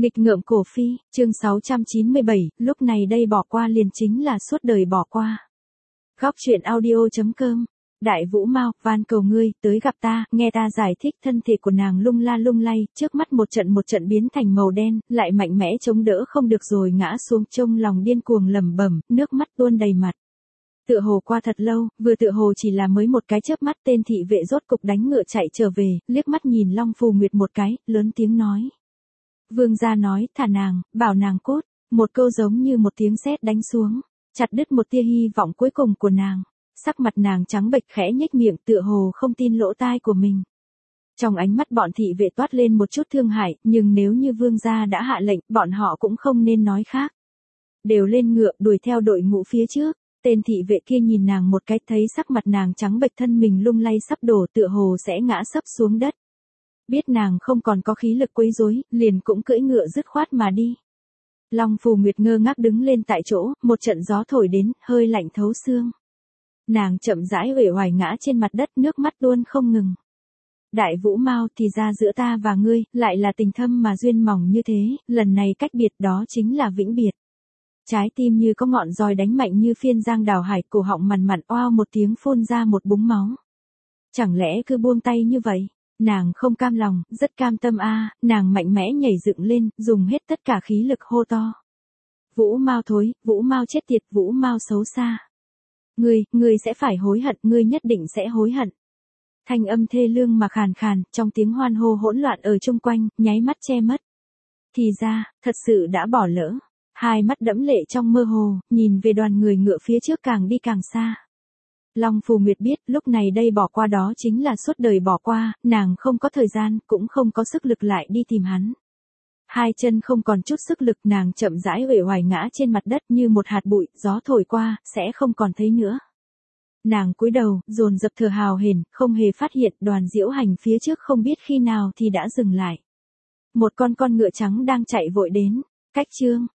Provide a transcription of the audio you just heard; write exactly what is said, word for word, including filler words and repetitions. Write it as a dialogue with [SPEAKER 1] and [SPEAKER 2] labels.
[SPEAKER 1] Nghịch ngợm cổ phi, chương sáu trăm chín mươi bảy, lúc này đây bỏ qua liền chính là suốt đời bỏ qua. Góc truyện audio chấm com. Đại Vũ Mao, van cầu ngươi, tới gặp ta, nghe ta giải thích. Thân thể của nàng lung la lung lay, trước mắt một trận một trận biến thành màu đen, lại mạnh mẽ chống đỡ không được rồi ngã xuống, trong lòng điên cuồng lẩm bẩm, nước mắt tuôn đầy mặt. Tựa hồ qua thật lâu, vừa tựa hồ chỉ là mới một cái chớp mắt, tên thị vệ rốt cục đánh ngựa chạy trở về, liếc mắt nhìn Long Phù Nguyệt một cái, lớn tiếng nói. Vương gia nói, thả nàng, bảo nàng cốt, một câu giống như một tiếng sét đánh xuống, chặt đứt một tia hy vọng cuối cùng của nàng. Sắc mặt nàng trắng bệch khẽ nhếch miệng, tựa hồ không tin lỗ tai của mình. Trong ánh mắt bọn thị vệ toát lên một chút thương hại, nhưng nếu như vương gia đã hạ lệnh, bọn họ cũng không nên nói khác. Đều lên ngựa, đuổi theo đội ngũ phía trước. Tên thị vệ kia nhìn nàng một cái, thấy sắc mặt nàng trắng bệch, thân mình lung lay sắp đổ, tựa hồ sẽ ngã sấp xuống đất. Biết nàng không còn có khí lực quấy rối, liền cũng cưỡi ngựa dứt khoát mà đi. Long Phù Nguyệt ngơ ngác đứng lên tại chỗ, một trận gió thổi đến, hơi lạnh thấu xương. Nàng chậm rãi uể oải ngã trên mặt đất, nước mắt luôn không ngừng. Đại Vũ Mao, thì ra giữa ta và ngươi, lại là tình thâm mà duyên mỏng như thế, lần này cách biệt đó chính là vĩnh biệt. Trái tim như có ngọn roi đánh mạnh như phiên giang đào hải, cổ họng mằn mặn oao một tiếng phun ra một búng máu. Chẳng lẽ cứ buông tay như vậy? Nàng không cam lòng, rất cam tâm a, à, nàng mạnh mẽ nhảy dựng lên, dùng hết tất cả khí lực hô to. Vũ Mao thối, Vũ Mao chết tiệt, Vũ Mao xấu xa. Ngươi, ngươi sẽ phải hối hận, ngươi nhất định sẽ hối hận. Thanh âm thê lương mà khàn khàn, trong tiếng hoan hô hỗn loạn ở chung quanh, nháy mắt che mất. Thì ra, thật sự đã bỏ lỡ. Hai mắt đẫm lệ trong mơ hồ, nhìn về đoàn người ngựa phía trước càng đi càng xa. Long Phù Nguyệt biết, lúc này đây bỏ qua đó chính là suốt đời bỏ qua, nàng không có thời gian, cũng không có sức lực lại đi tìm hắn. Hai chân không còn chút sức lực, nàng chậm rãi uể oải ngã trên mặt đất như một hạt bụi, gió thổi qua, sẽ không còn thấy nữa. Nàng cúi đầu, dồn dập thở hào hển, không hề phát hiện đoàn diễu hành phía trước không biết khi nào thì đã dừng lại. Một con con ngựa trắng đang chạy vội đến, cách chương.